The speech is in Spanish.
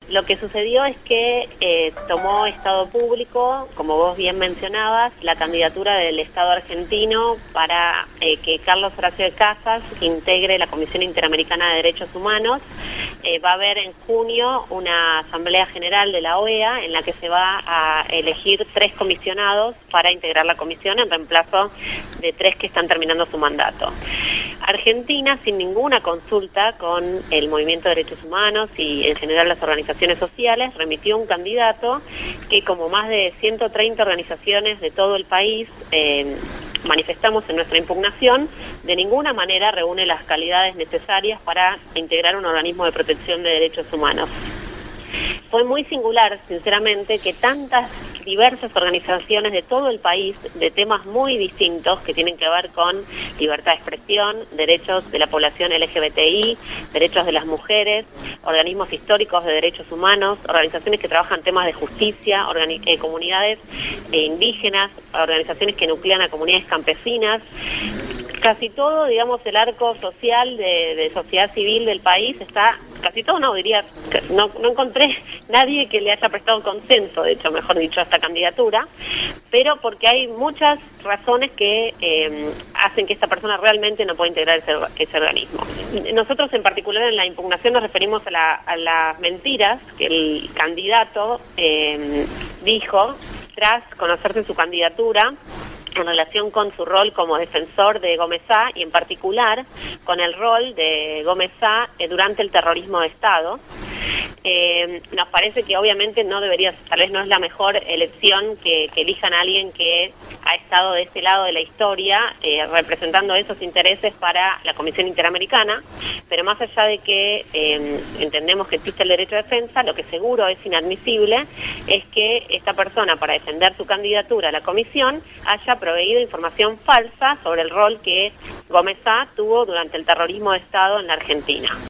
lo que sucedió es que tomó Estado Público, como vos bien mencionabas, la candidatura del Estado argentino para que Carlos Horacio de Casas integre la Comisión Interamericana de Derechos Humanos. Va a haber en junio una Asamblea General de la OEA en la que se va a elegir 3 comisionados para integrar la comisión en reemplazo de 3 que están terminando su mandato. Argentina, sin ninguna consulta con el Movimiento de Derechos Humanos y en general las organizaciones sociales, remitió un candidato que, como más de 130 organizaciones de todo el país manifestamos en nuestra impugnación, de ninguna manera reúne las calidades necesarias para integrar un organismo de protección de derechos humanos. Fue muy singular, sinceramente, que tantas diversas organizaciones de todo el país, de temas muy distintos que tienen que ver con libertad de expresión, derechos de la población LGBTI, derechos de las mujeres, organismos históricos de derechos humanos, organizaciones que trabajan temas de justicia, comunidades indígenas, organizaciones que nuclean a comunidades campesinas, casi todo, digamos, el arco social de sociedad civil del país está, casi todo no, diría, no encontré nadie que le haya prestado consenso, de hecho, mejor dicho, a esta candidatura, pero porque hay muchas razones que hacen que esta persona realmente no pueda integrar ese organismo. Nosotros en particular en la impugnación nos referimos a las mentiras que el candidato dijo tras conocerse su candidatura en relación con su rol como defensor de Gómez Sá y en particular con el rol de Gómez Sá durante el terrorismo de Estado. Nos parece que obviamente no debería, tal vez no es la mejor elección que elijan a alguien que ha estado de ese lado de la historia representando esos intereses para la Comisión Interamericana, pero más allá de que entendemos que existe el derecho de defensa, lo que seguro es inadmisible es que esta persona, para defender su candidatura a la comisión, haya proveído información falsa sobre el rol que Gómez Sá tuvo durante el terrorismo de Estado en la Argentina.